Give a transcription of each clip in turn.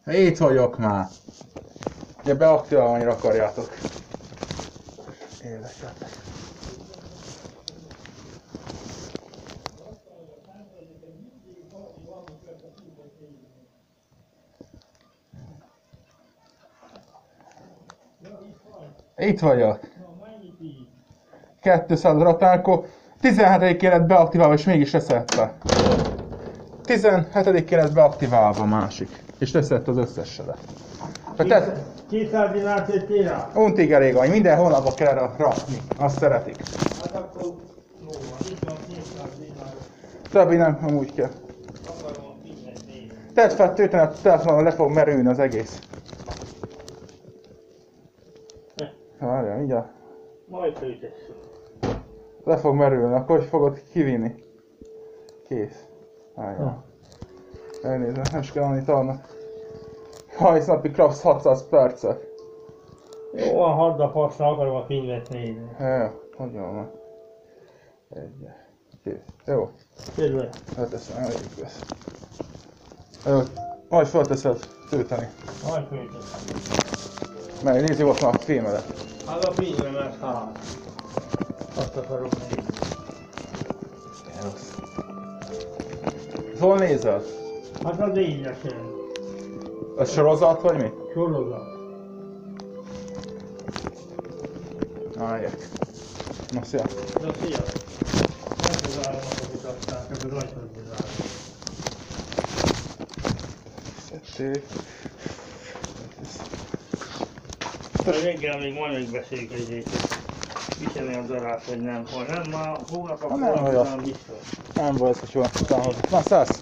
Itt vagyok már. Ugye beaktiválva annyira akarjátok. Érdekeltek. Itt vagyok. 200 ratálkó. 17-én lett beaktiválva és mégis leszette. 17-én lett beaktiválva a másik. És leszett az összesedet. 200 dinárt jöttél rá? Untig elég vagy, minden hónapban kell erre rakni. Azt szeretik. Hát akkor jó van, itt van 200 dinárt. Többi nem, amúgy kell. Akarom fizetni. Tedd fel tőteni a telefonon, le fog merülni az egész. Várjál, mindjárt. Majd főtesszük. Le fog merülni, akkor hogy fogod kivinni? Kész. Várjál. Elnézem, nem is kell annyit annak. Hajsz napig kapsz 600 percet. Jó van, hadd a faszra, akarom a filmet nézni. Jó, nagyon van. Egy. Kész. Jó. Kedve. Felteszem, elég lesz. Jó, majd felteszed tölteni. Majd főtesszük. Mert nézzük ott már a filmedet. Hát a filmemet, hát. Azt akarom nézni. Rossz. Hol nézel? Hát az égyesen. Ez sorozat vagy mi? Sorozat. Álljak. Na szia. De szia. Nem bezárom a kaput, ez az ajtót bezárom. Szedték. Reggel még majd megbeszéljük egyébként. Viselni a darát, hogy nem. Ha nem, már hónap Ha nem, hogy akkor biztos. Nem volt, hogy jól tudtam hozzá. Na, szállsz!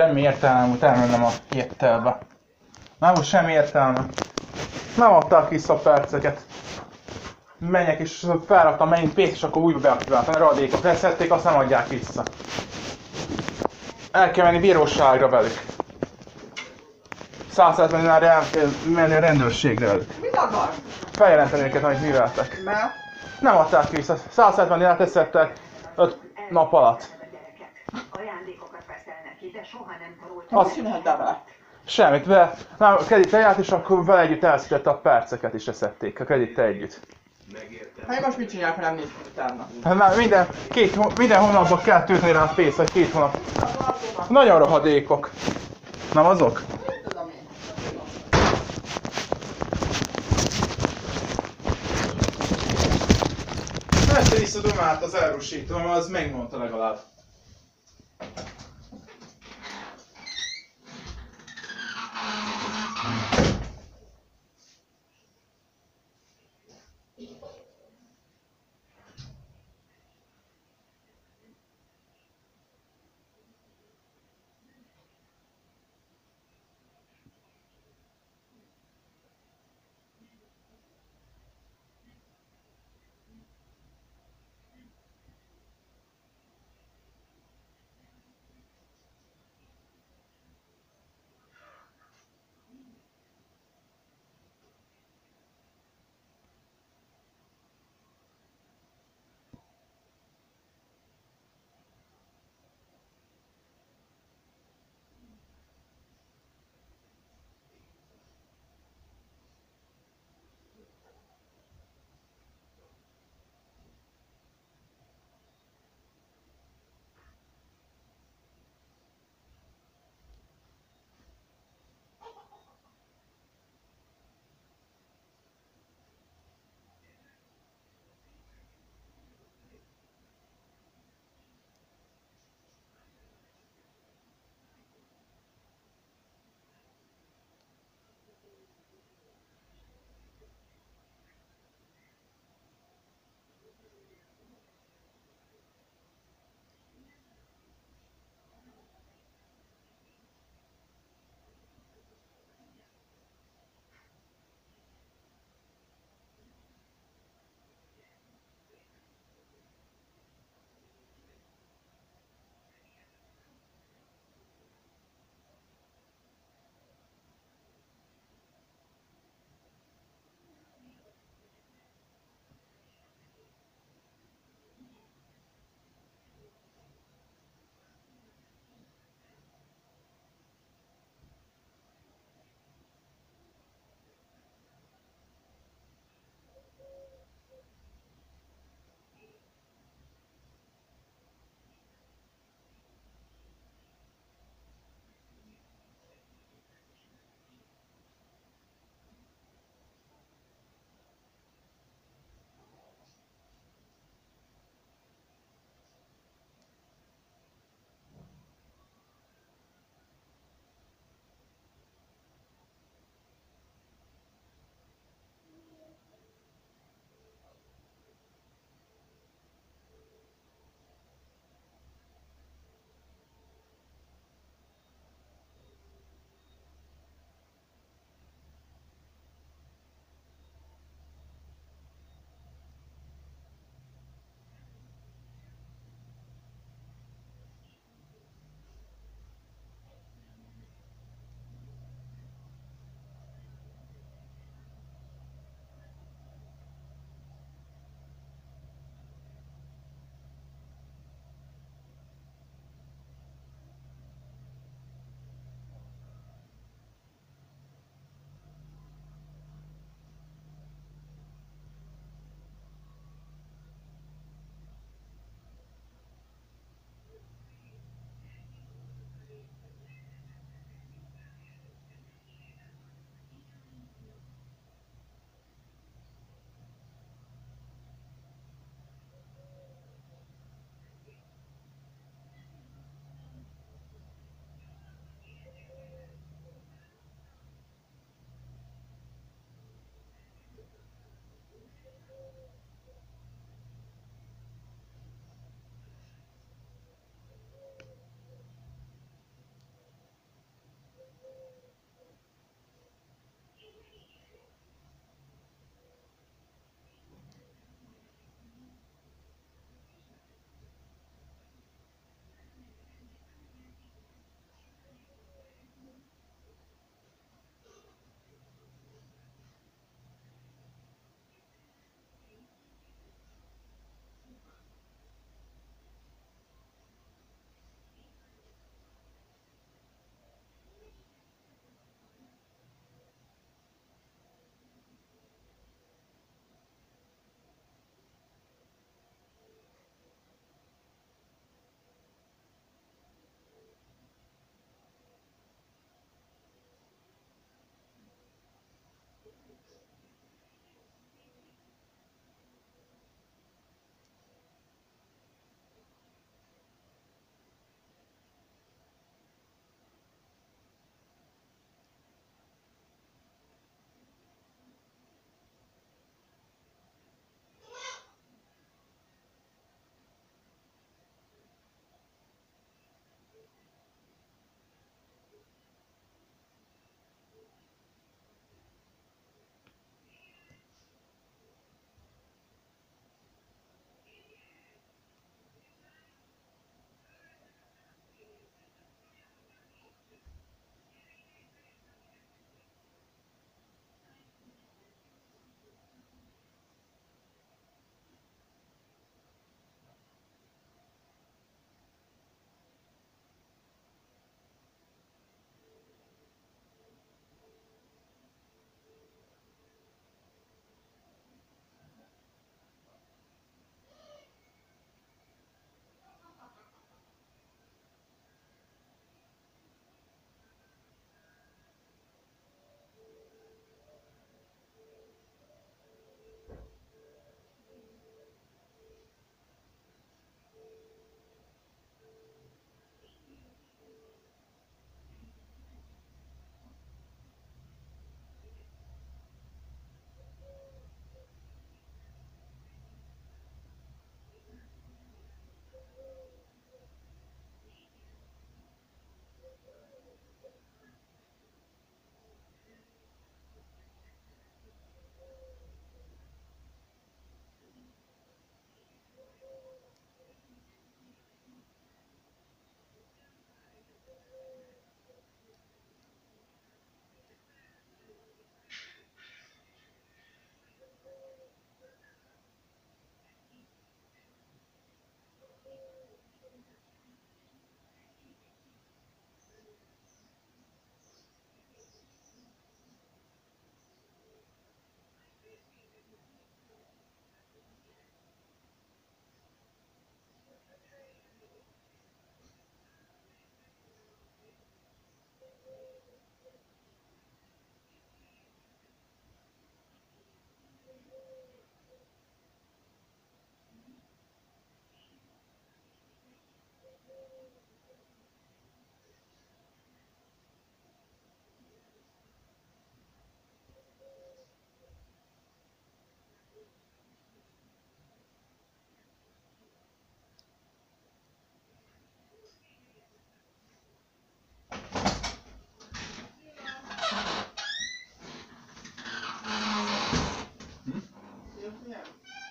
Semmi értelme, hogy elmennem a jettelbe. Nem volt semmi értelme. Nem adták vissza a perceket. Menjek és felraktam megint pénzt, és akkor újra beaktiváltam. Radékot leszették, azt nem adják vissza. El kell menni bíróságra velük. 170 dinárra el kell menni a rendőrségre velük. Mit akar? Feljelenteni őket, amit műveltek. Mert? Nem adták vissza. 170 dinárt leszettek 5 nap alatt. Ajándékokat veszel neki, de soha nem tarolt. Azt csináltál vele? Semmit, nem, a kredit lejárt, és akkor vele együtt elszedett a perceket is leszették, a kredittel együtt. Hát én most mit csinálok, ha nem néztem utána? Hát már minden hónapban kell tölteni rá a pénzt, vagy 2 hónap. Nagyon rohadékok. Nem azok? Mit tudom én? Ezt visszadom át az elrusító, mert az megmondta legalább.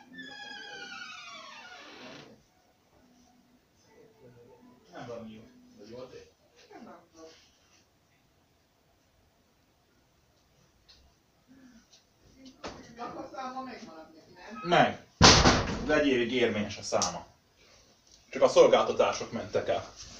Nem valami jó. Vagy volt egy? Lakosszámban megmaradt neki, nem? Meg. Az egy évig érvényes a száma. Csak a szolgáltatások mentek el.